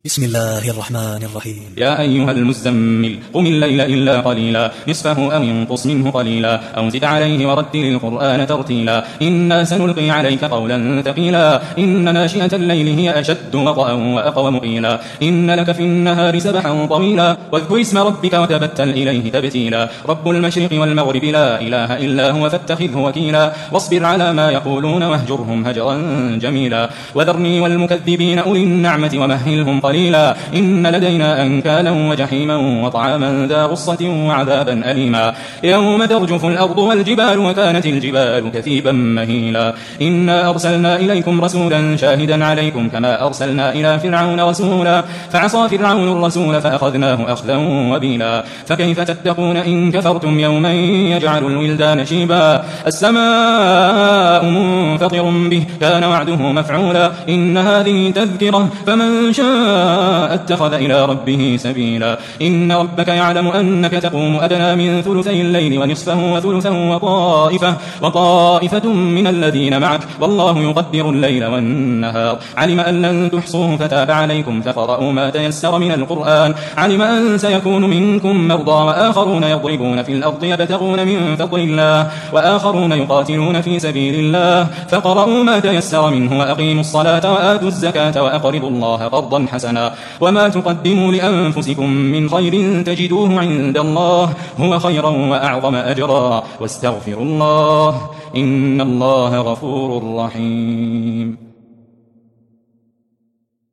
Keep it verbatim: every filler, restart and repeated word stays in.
بسم الله الرحمن الرحيم. يا أيها المزمل قم الليل إلا قليلا نصفه أو انقص منه قليلا أو زد عليه ورتل القرآن ترتيلا إنا سنلقي عليك قولا ثقيلا إن ناشئة الليل هي أشد وطئا وأقوم قيلا إن لك في النهار سبحا طويلا واذكر اسم ربك وتبتل إليه تبتيلا رب المشرق والمغرب لا إله إلا هو فاتخذه وكيلا واصبر على ما يقولون واهجرهم هجرا جميلا وذرني والمكذبين أولي النعمة ومهلهم قليلا إن لدينا أنكالا وجحيما وطعاما ذا غصة وعذابا أليما يوم ترجف الأرض والجبال وكانت الجبال كثيبا مهيلا إنا أرسلنا إليكم رسولا شاهدا عليكم كما أرسلنا إلى فرعون رسولا فعصى فرعون الرسول فأخذناه أخذا وبيلا فكيف تتقون إن كفرتم يوما يجعل الولدان شيبا السماء منفطر به كان وعده مفعولا إن هذه تذكرة فمن شاء اتخذ إلى ربه سبيلا إن ربك يعلم أنك تقوم أدنى من ثلثي الليل ونصفه وثلثا وطائفة, وطائفة من الذين معك والله يقدر الليل والنهار علم أن لن تحصوه فتاب عليكم فقرأوا ما تيسر من القرآن علم أن سيكون منكم مرضى وآخرون يضربون في الأرض يبتغون من فضل الله وآخرون يقاتلون في سبيل الله فقرأوا ما تيسر منه وأقيموا الصلاة وآتوا الزكاة وأقرضوا الله قرضا حسنا وما تقدموا لأنفسكم من خير تجدوه عند الله هو خيرا وأعظم أجرا واستغفروا الله إن الله غفور رحيم.